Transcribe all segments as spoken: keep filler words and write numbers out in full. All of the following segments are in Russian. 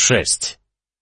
шесть.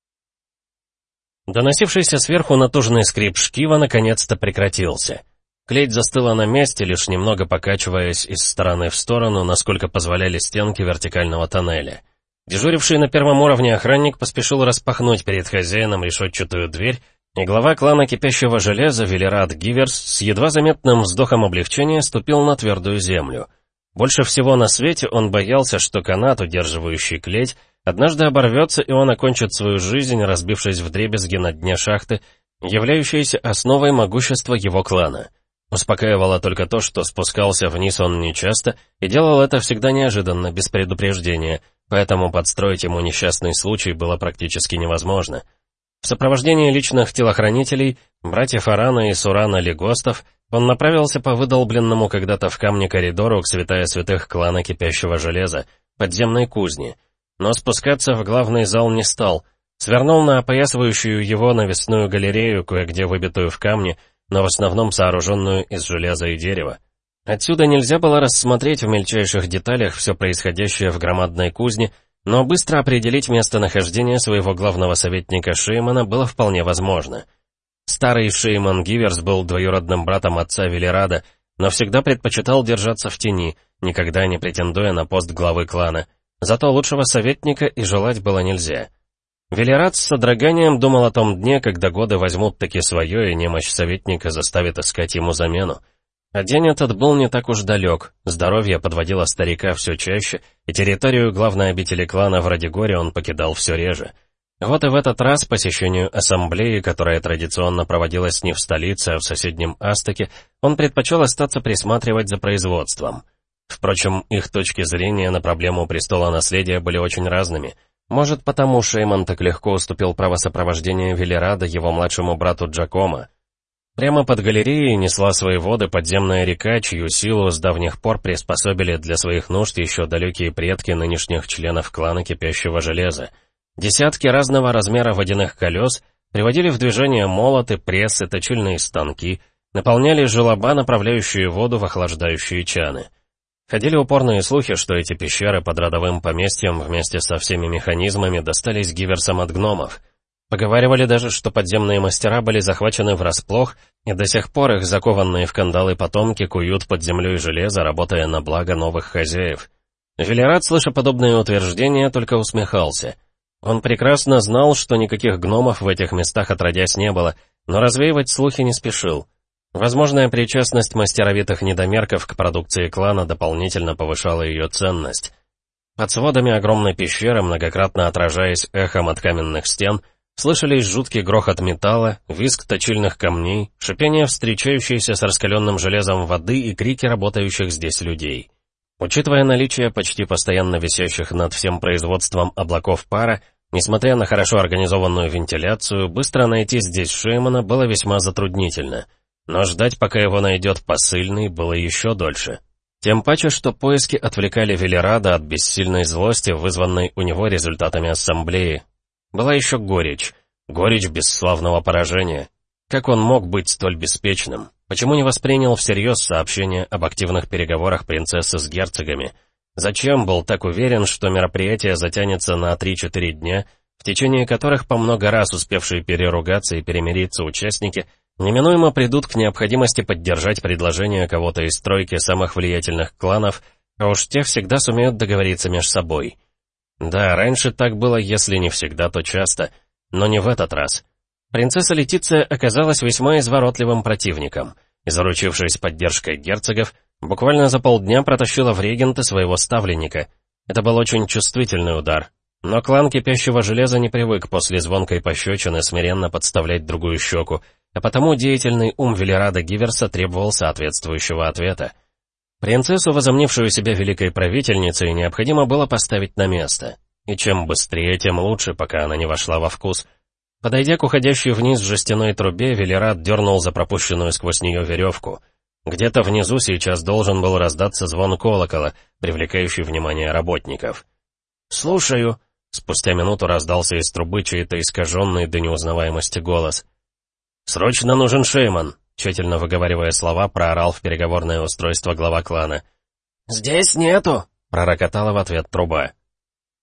Доносившийся сверху натужный скрип шкива наконец-то прекратился. Клеть застыла на месте, лишь немного покачиваясь из стороны в сторону, насколько позволяли стенки вертикального тоннеля. Дежуривший на первом уровне охранник поспешил распахнуть перед хозяином решетчатую дверь, и глава клана Кипящего Железа Велерат Гиверс с едва заметным вздохом облегчения ступил на твердую землю. Больше всего на свете он боялся, что канат, удерживающий клеть, однажды оборвется, и он окончит свою жизнь, разбившись вдребезги на дне шахты, являющейся основой могущества его клана. Успокаивало только то, что спускался вниз он нечасто и делал это всегда неожиданно, без предупреждения, поэтому подстроить ему несчастный случай было практически невозможно. В сопровождении личных телохранителей, братьев Арана и Сурана Легостов, он направился по выдолбленному когда-то в камне коридору к святая святых клана Кипящего Железа, подземной кузне, но спускаться в главный зал не стал, свернул на опоясывающую его навесную галерею, кое-где выбитую в камне, но в основном сооруженную из железа и дерева. Отсюда нельзя было рассмотреть в мельчайших деталях все происходящее в громадной кузне, но быстро определить местонахождение своего главного советника Шеймана было вполне возможно. Старый Шейман Гиверс был двоюродным братом отца Велерада, но всегда предпочитал держаться в тени, никогда не претендуя на пост главы клана. Зато лучшего советника и желать было нельзя. Велерат с содроганием думал о том дне, когда годы возьмут таки свое, и немощь советника заставит искать ему замену. А день этот был не так уж далек, здоровье подводило старика все чаще, и территорию главной обители клана в Радигоре он покидал все реже. Вот и в этот раз посещению ассамблеи, которая традиционно проводилась не в столице, а в соседнем Астаке, он предпочел остаться присматривать за производством. Впрочем, их точки зрения на проблему престола наследия были очень разными. Может, потому Шейман так легко уступил право сопровождения Велерада его младшему брату Джакомо. Прямо под галереей несла свои воды подземная река, чью силу с давних пор приспособили для своих нужд еще далекие предки нынешних членов клана Кипящего Железа. Десятки разного размера водяных колес приводили в движение молоты, прессы, точильные станки, наполняли желоба, направляющие воду в охлаждающие чаны. Ходили упорные слухи, что эти пещеры под родовым поместьем вместе со всеми механизмами достались Гиверсам от гномов. Поговаривали даже, что подземные мастера были захвачены врасплох, и до сих пор их закованные в кандалы потомки куют под землей железо, работая на благо новых хозяев. Велерат, слыша подобные утверждения, только усмехался. Он прекрасно знал, что никаких гномов в этих местах отродясь не было, но развеивать слухи не спешил. Возможная причастность мастеровитых недомерков к продукции клана дополнительно повышала ее ценность. Под сводами огромной пещеры, многократно отражаясь эхом от каменных стен, слышались жуткий грохот металла, визг точильных камней, шипение встречающейся с раскаленным железом воды и крики работающих здесь людей. Учитывая наличие почти постоянно висящих над всем производством облаков пара, несмотря на хорошо организованную вентиляцию, быстро найти здесь Шеймана было весьма затруднительно. Но ждать, пока его найдет посыльный, было еще дольше. Тем паче, что поиски отвлекали Велерада от бессильной злости, вызванной у него результатами ассамблеи. Была еще горечь. Горечь бесславного поражения. Как он мог быть столь беспечным? Почему не воспринял всерьез сообщение об активных переговорах принцессы с герцогами? Зачем был так уверен, что мероприятие затянется на три-четыре дня, в течение которых по много раз успевшие переругаться и перемириться участники неминуемо придут к необходимости поддержать предложение кого-то из тройки самых влиятельных кланов, а уж те всегда сумеют договориться между собой. Да, раньше так было, если не всегда, то часто, но не в этот раз. Принцесса Летиция оказалась весьма изворотливым противником, и, заручившись поддержкой герцогов, буквально за полдня протащила в регенты своего ставленника. Это был очень чувствительный удар. Но клан Кипящего Железа не привык после звонкой пощечины смиренно подставлять другую щеку, а потому деятельный ум Велерада Гиверса требовал соответствующего ответа. Принцессу, возомнившую себя великой правительницей, необходимо было поставить на место. И чем быстрее, тем лучше, пока она не вошла во вкус. Подойдя к уходящей вниз жестяной трубе, Велерад дернул за пропущенную сквозь нее веревку. Где-то внизу сейчас должен был раздаться звон колокола, привлекающий внимание работников. «Слушаю», — спустя минуту раздался из трубы чей-то искаженный до неузнаваемости голос. «Срочно нужен Шейман», — тщательно выговаривая слова, проорал в переговорное устройство глава клана. «Здесь нету», — пророкотала в ответ труба.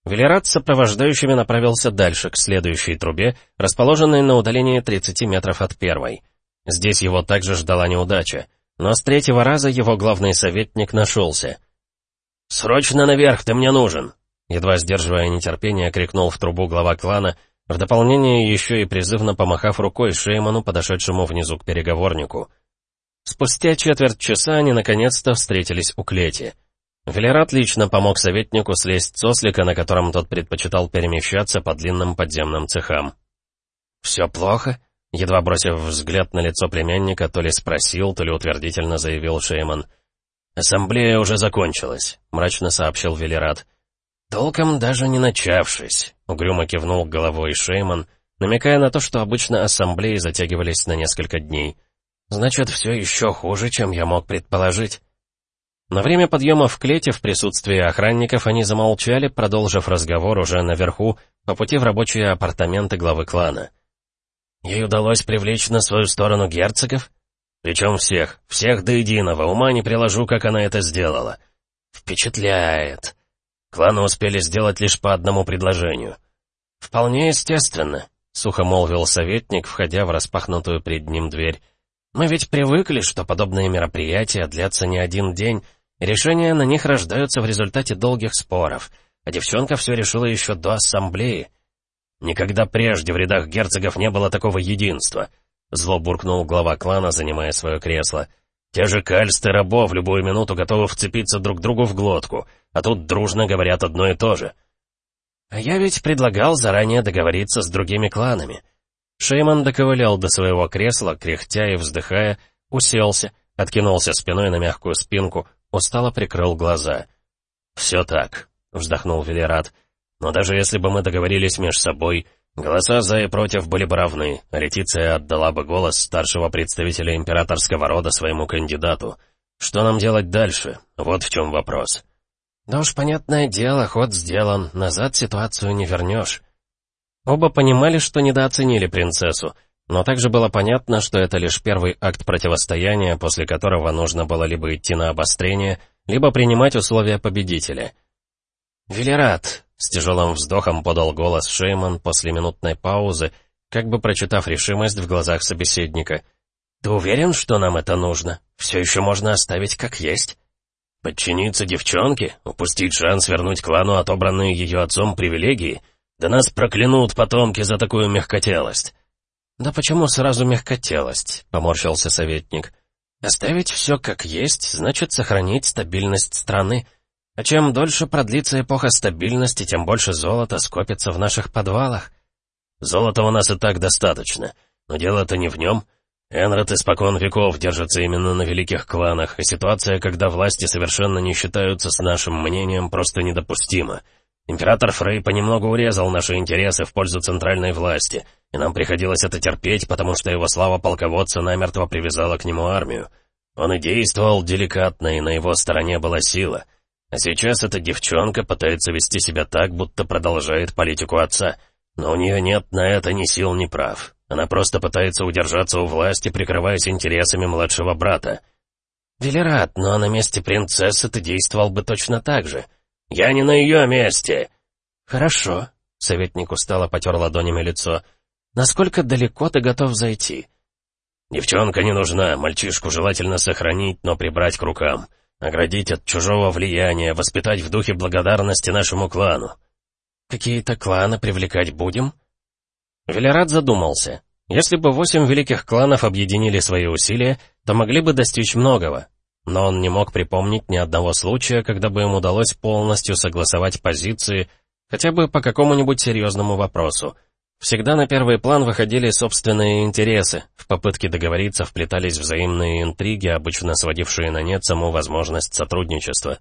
Велерат с сопровождающими направился дальше, к следующей трубе, расположенной на удалении тридцати метров от первой. Здесь его также ждала неудача, но с третьего раза его главный советник нашелся. «Срочно наверх, ты мне нужен!» Едва сдерживая нетерпение, крикнул в трубу глава клана, в дополнение еще и призывно помахав рукой Шейману, подошедшему внизу к переговорнику. Спустя четверть часа они наконец-то встретились у клети. Велерат лично помог советнику слезть с ослика, на котором тот предпочитал перемещаться по длинным подземным цехам. «Все плохо?» Едва бросив взгляд на лицо племянника, то ли спросил, то ли утвердительно заявил Шейман. «Ассамблея уже закончилась», — мрачно сообщил Велерат. «Толком даже не начавшись», — угрюмо кивнул головой Шейман, намекая на то, что обычно ассамблеи затягивались на несколько дней. «Значит, все еще хуже, чем я мог предположить». На время подъема в клете в присутствии охранников они замолчали, продолжив разговор уже наверху, по пути в рабочие апартаменты главы клана. «Ей удалось привлечь на свою сторону герцогов? Причем всех, всех до единого, ума не приложу, как она это сделала. Впечатляет. Кланы успели сделать лишь по одному предложению. Вполне естественно», — сухо молвил советник, входя в распахнутую перед ним дверь. «Мы ведь привыкли, что подобные мероприятия длятся не один день, и решения на них рождаются в результате долгих споров, а девчонка все решила еще до ассамблеи». «Никогда прежде в рядах герцогов не было такого единства», — зло буркнул глава клана, занимая свое кресло. «Те же кальсты рабов в любую минуту готовы вцепиться друг другу в глотку, а тут дружно говорят одно и то же». «А я ведь предлагал заранее договориться с другими кланами». Шейман доковылял до своего кресла, кряхтя и вздыхая, уселся, откинулся спиной на мягкую спинку, устало прикрыл глаза. «Все так», — вздохнул Велерат. «Но даже если бы мы договорились между собой, голоса за и против были бы равны, а Летиция отдала бы голос старшего представителя императорского рода своему кандидату. Что нам делать дальше? Вот в чем вопрос». «Да уж, понятное дело, ход сделан, назад ситуацию не вернешь». Оба понимали, что недооценили принцессу, но также было понятно, что это лишь первый акт противостояния, после которого нужно было либо идти на обострение, либо принимать условия победителя. «Велерат», — с тяжелым вздохом подал голос Шейман после минутной паузы, как бы прочитав решимость в глазах собеседника. «Ты уверен, что нам это нужно? Все еще можно оставить как есть?» «Подчиниться девчонке? Упустить шанс вернуть клану отобранные ее отцом привилегии? Да нас проклянут потомки за такую мягкотелость!» «Да почему сразу мягкотелость?» — поморщился советник. «Оставить все как есть, значит сохранить стабильность страны. А чем дольше продлится эпоха стабильности, тем больше золота скопится в наших подвалах». «Золота у нас и так достаточно, но дело-то не в нем. Энрод испокон веков держится именно на великих кланах, и ситуация, когда власти совершенно не считаются с нашим мнением, просто недопустима. Император Фрей понемногу урезал наши интересы в пользу центральной власти, и нам приходилось это терпеть, потому что его слава полководца намертво привязала к нему армию. Он и действовал деликатно, и на его стороне была сила. А сейчас эта девчонка пытается вести себя так, будто продолжает политику отца, но у нее нет на это ни сил, ни прав. Она просто пытается удержаться у власти, прикрываясь интересами младшего брата». «Велерат, но на месте принцессы ты действовал бы точно так же». «Я не на ее месте!» «Хорошо», — советник устало потер ладонями лицо. «Насколько далеко ты готов зайти?» «Девчонка не нужна, мальчишку желательно сохранить, но прибрать к рукам. Оградить от чужого влияния, воспитать в духе благодарности нашему клану». «Какие-то кланы привлекать будем?» Велерат задумался. Если бы восемь великих кланов объединили свои усилия, то могли бы достичь многого. Но он не мог припомнить ни одного случая, когда бы им удалось полностью согласовать позиции, хотя бы по какому-нибудь серьезному вопросу. Всегда на первый план выходили собственные интересы, в попытке договориться вплетались взаимные интриги, обычно сводившие на нет саму возможность сотрудничества.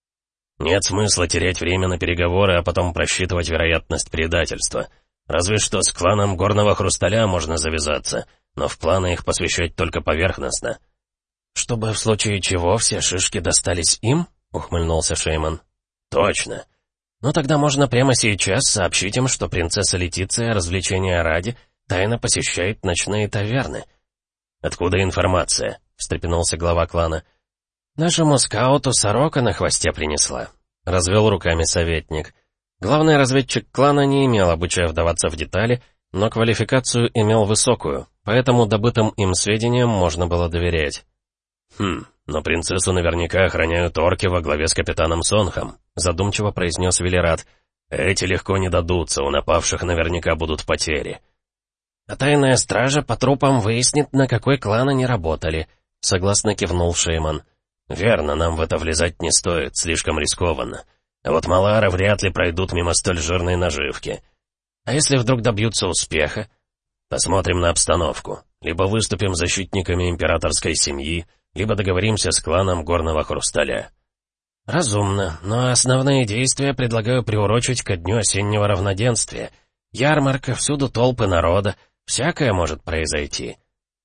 Нет смысла терять время на переговоры, а потом просчитывать вероятность предательства. Разве что с кланом Горного Хрусталя можно завязаться, но в планы их посвящать только поверхностно. «Чтобы в случае чего все шишки достались им?» — ухмыльнулся Шейман. «Точно. Ну тогда можно прямо сейчас сообщить им, что принцесса Летиция, развлечения ради, тайно посещает ночные таверны». «Откуда информация?» — встрепенулся глава клана. «Нашему скауту сорока на хвосте принесла», — развел руками советник. Главный разведчик клана не имел обычая вдаваться в детали, но квалификацию имел высокую, поэтому добытым им сведениям можно было доверять. «Хм, но принцессу наверняка охраняют орки во главе с капитаном Сонхом», задумчиво произнес Велерат. «Эти легко не дадутся, у напавших наверняка будут потери». «А тайная стража по трупам выяснит, на какой клан они работали», согласно кивнул Шейман. «Верно, нам в это влезать не стоит, слишком рискованно. А вот Малара вряд ли пройдут мимо столь жирной наживки. А если вдруг добьются успеха? Посмотрим на обстановку. Либо выступим защитниками императорской семьи, либо договоримся с кланом Горного Хрусталя». «Разумно, но основные действия предлагаю приурочить ко дню осеннего равноденствия. Ярмарка, всюду толпы народа, всякое может произойти».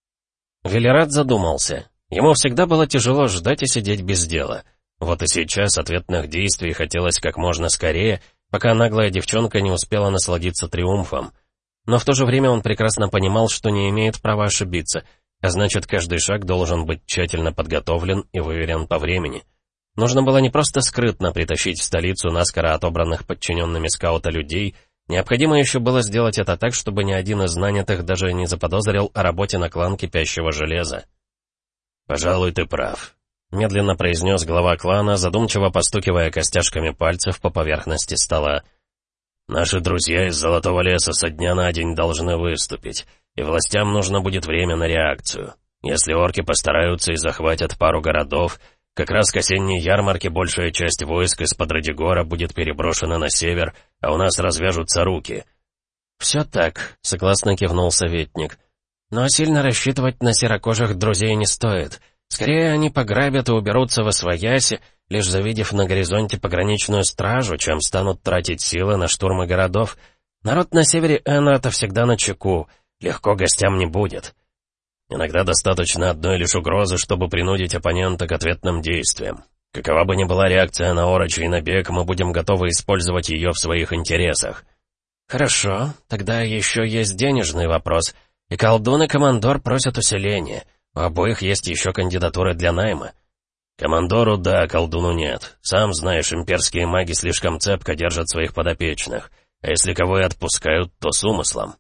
Велерат задумался. Ему всегда было тяжело ждать и сидеть без дела. Вот и сейчас ответных действий хотелось как можно скорее, пока наглая девчонка не успела насладиться триумфом. Но в то же время он прекрасно понимал, что не имеет права ошибиться, а значит, каждый шаг должен быть тщательно подготовлен и выверен по времени. Нужно было не просто скрытно притащить в столицу наскоро отобранных подчиненными скаута людей, необходимо еще было сделать это так, чтобы ни один из нанятых даже не заподозрил о работе на клан Кипящего Железа. «Пожалуй, ты прав», — медленно произнес глава клана, задумчиво постукивая костяшками пальцев по поверхности стола. «Наши друзья из Золотого леса со дня на день должны выступить, и властям нужно будет время на реакцию. Если орки постараются и захватят пару городов, как раз к осенней ярмарке большая часть войск из-под Радигора будет переброшена на север, а у нас развяжутся руки». «Все так», — согласно кивнул советник. «Но сильно рассчитывать на серокожих друзей не стоит. Скорее они пограбят и уберутся во свояси, лишь завидев на горизонте пограничную стражу, чем станут тратить силы на штурмы городов. Народ на севере Энрата всегда начеку, легко гостям не будет. Иногда достаточно одной лишь угрозы, чтобы принудить оппонента к ответным действиям. Какова бы ни была реакция на орочий набег, мы будем готовы использовать ее в своих интересах». «Хорошо, тогда еще есть денежный вопрос. И колдун, и командор просят усиления. У обоих есть еще кандидатуры для найма». «Командору да, колдуну нет. Сам знаешь, имперские маги слишком цепко держат своих подопечных. А если кого и отпускают, то с умыслом».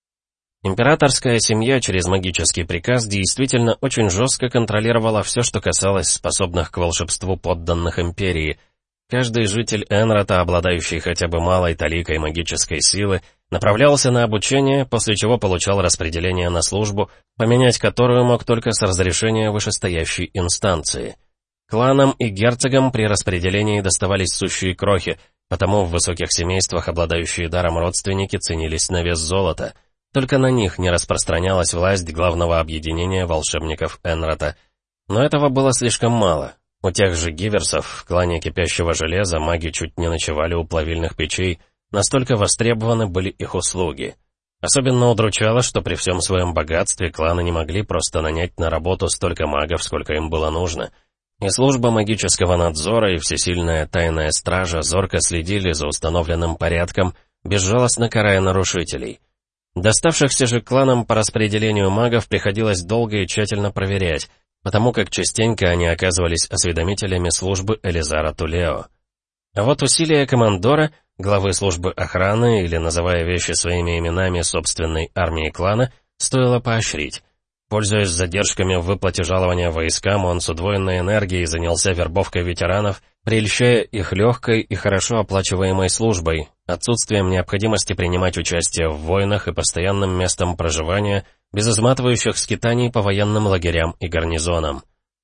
Императорская семья через магический приказ действительно очень жестко контролировала все, что касалось способных к волшебству подданных империи. Каждый житель Энрата, обладающий хотя бы малой таликой магической силы, направлялся на обучение, после чего получал распределение на службу, поменять которую мог только с разрешения вышестоящей инстанции. Кланам и герцогам при распределении доставались сущие крохи, потому в высоких семействах, обладающие даром родственники, ценились на вес золота. Только на них не распространялась власть главного объединения волшебников Энрата. Но этого было слишком мало. У тех же гиверсов в клане Кипящего Железа маги чуть не ночевали у плавильных печей, настолько востребованы были их услуги. Особенно удручало, что при всем своем богатстве кланы не могли просто нанять на работу столько магов, сколько им было нужно. И служба магического надзора, и всесильная тайная стража зорко следили за установленным порядком, безжалостно карая нарушителей. Доставшихся же кланам по распределению магов приходилось долго и тщательно проверять, потому как частенько они оказывались осведомителями службы Элизара Тулео. А вот усилия командора, главы службы охраны или, называя вещи своими именами, собственной армии клана, стоило поощрить. Пользуясь задержками в выплате жалования войскам, он с удвоенной энергией занялся вербовкой ветеранов, прельщая их легкой и хорошо оплачиваемой службой, отсутствием необходимости принимать участие в войнах и постоянным местом проживания, без изматывающих скитаний по военным лагерям и гарнизонам.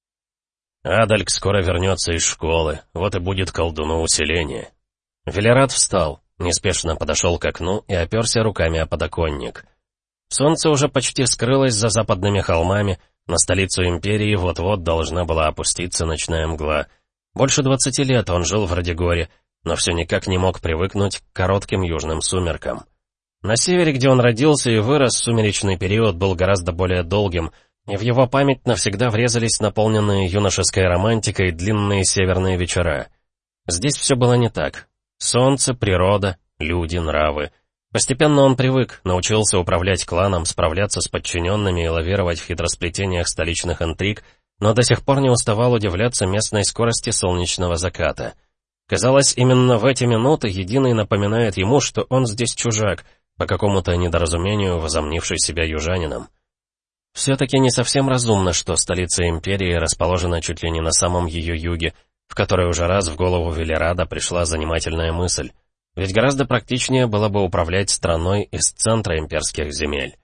«Адальк скоро вернется из школы, вот и будет колдуну усиление». Велерат встал, неспешно подошел к окну и оперся руками о подоконник. Солнце уже почти скрылось за западными холмами, на столицу империи вот-вот должна была опуститься ночная мгла. Больше двадцати лет он жил в Радигоре, но все никак не мог привыкнуть к коротким южным сумеркам. На севере, где он родился и вырос, сумеречный период был гораздо более долгим, и в его память навсегда врезались наполненные юношеской романтикой длинные северные вечера. Здесь все было не так. Солнце, природа, люди, нравы. Постепенно он привык, научился управлять кланом, справляться с подчиненными и лавировать в хитросплетениях столичных интриг, но до сих пор не уставал удивляться местной скорости солнечного заката. Казалось, именно в эти минуты Единый напоминает ему, что он здесь чужак, по какому-то недоразумению возомнивший себя южанином. Все-таки не совсем разумно, что столица империи расположена чуть ли не на самом ее юге, в которой уже раз в голову Велерада пришла занимательная мысль. Ведь гораздо практичнее было бы управлять страной из центра имперских земель.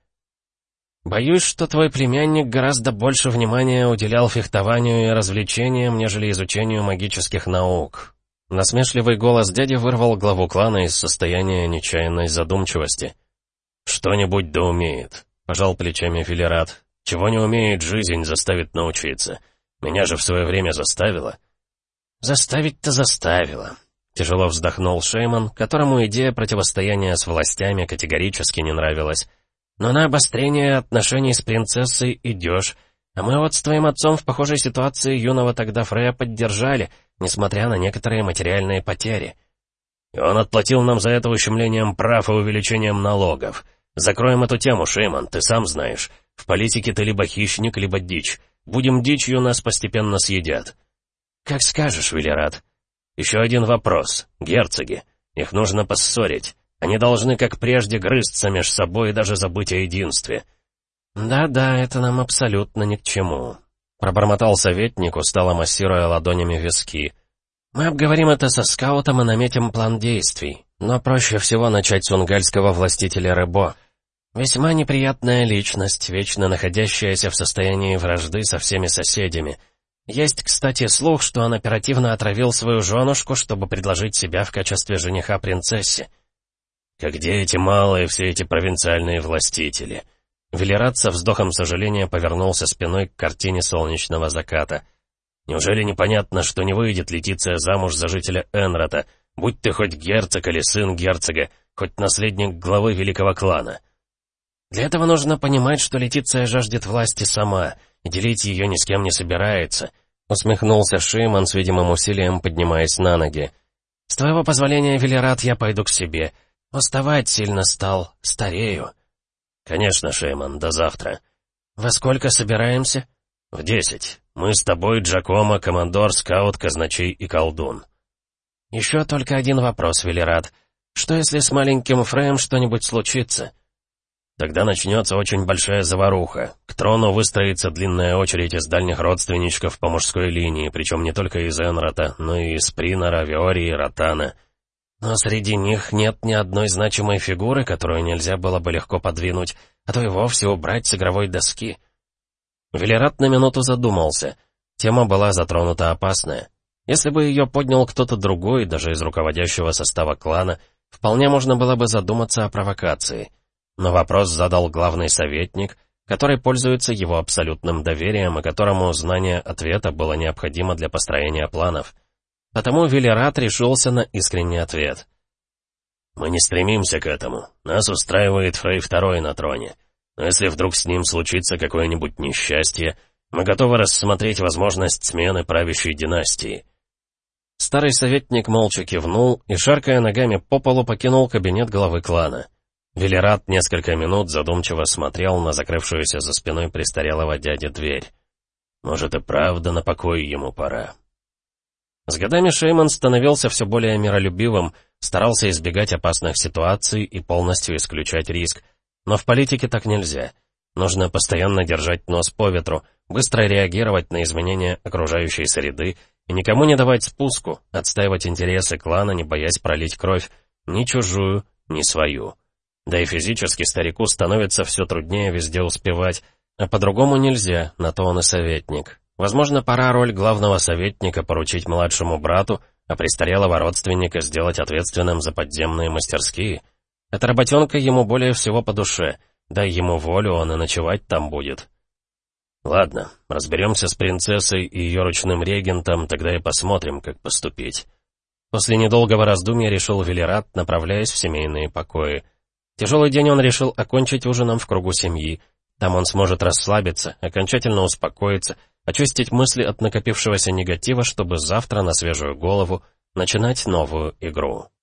«Боюсь, что твой племянник гораздо больше внимания уделял фехтованию и развлечениям, нежели изучению магических наук». Насмешливый голос дяди вырвал главу клана из состояния нечаянной задумчивости. «Что-нибудь да умеет», — пожал плечами Велерад. «Чего не умеет, жизнь заставит научиться. Меня же в свое время заставила». «Заставить-то заставила», — тяжело вздохнул Шейман, которому идея противостояния с властями категорически не нравилась. «Но на обострение отношений с принцессой идешь, а мы вот с твоим отцом в похожей ситуации юного тогда Фрея поддержали, несмотря на некоторые материальные потери». «И он отплатил нам за это ущемлением прав и увеличением налогов. Закроем эту тему, Шейман, ты сам знаешь. В политике ты либо хищник, либо дичь. Будем дичью, нас постепенно съедят». «Как скажешь, Велерад». «Еще один вопрос. Герцоги. Их нужно поссорить. Они должны, как прежде, грызться меж собой и даже забыть о единстве». «Да-да, это нам абсолютно ни к чему», — пробормотал советник, устало массируя ладонями виски. «Мы обговорим это со скаутом и наметим план действий, но проще всего начать с унгальского властителя Ребо. Весьма неприятная личность, вечно находящаяся в состоянии вражды со всеми соседями. Есть, кстати, слух, что он оперативно отравил свою женушку, чтобы предложить себя в качестве жениха принцессе». «Как где эти малые, все эти провинциальные властители?» Велерад со вздохом сожаления повернулся спиной к картине солнечного заката. «Неужели непонятно, что не выйдет Летиция замуж за жителя Энрота, будь ты хоть герцог или сын герцога, хоть наследник главы великого клана?» «Для этого нужно понимать, что Летиция жаждет власти сама, и делить ее ни с кем не собирается», — усмехнулся Шейман с видимым усилием, поднимаясь на ноги. «С твоего позволения, Велерад, я пойду к себе. Уставать сильно стал, старею». «Конечно, Шейман, до завтра». «Во сколько собираемся?» «В десять. Мы с тобой, Джакомо, командор, скаут, казначей и колдун». «Еще только один вопрос, Велерад. Что если с маленьким Фреем что-нибудь случится?» «Тогда начнется очень большая заваруха. К трону выстроится длинная очередь из дальних родственничков по мужской линии, причем не только из Энрота, но и из Принора, Виории, Ротана». «Но среди них нет ни одной значимой фигуры, которую нельзя было бы легко подвинуть, а то и вовсе убрать с игровой доски». Велерад на минуту задумался. Тема была затронута опасная. Если бы ее поднял кто-то другой, даже из руководящего состава клана, вполне можно было бы задуматься о провокации. Но вопрос задал главный советник, который пользуется его абсолютным доверием и которому знание ответа было необходимо для построения планов. Потому Велерад решился на искренний ответ. «Мы не стремимся к этому. Нас устраивает Фрей второй на троне. Но если вдруг с ним случится какое-нибудь несчастье, мы готовы рассмотреть возможность смены правящей династии». Старый советник молча кивнул и, шаркая ногами по полу, покинул кабинет главы клана. Велерад несколько минут задумчиво смотрел на закрывшуюся за спиной престарелого дяди дверь. Может, и правда на покой ему пора. С годами Шейман становился все более миролюбивым, старался избегать опасных ситуаций и полностью исключать риск. Но в политике так нельзя. Нужно постоянно держать нос по ветру, быстро реагировать на изменения окружающей среды и никому не давать спуску, отстаивать интересы клана, не боясь пролить кровь, ни чужую, ни свою. Да и физически старику становится все труднее везде успевать, а по-другому нельзя, на то он и советник. Возможно, пора роль главного советника поручить младшему брату, а престарелого родственника сделать ответственным за подземные мастерские. Эта работенка ему более всего по душе, дай ему волю, он и ночевать там будет. Ладно, разберемся с принцессой и ее ручным регентом, тогда и посмотрим, как поступить. После недолгого раздумья решил Велерад, направляясь в семейные покои. Тяжелый день он решил окончить ужином в кругу семьи. Там он сможет расслабиться, окончательно успокоиться, очистить мысли от накопившегося негатива, чтобы завтра на свежую голову начинать новую игру.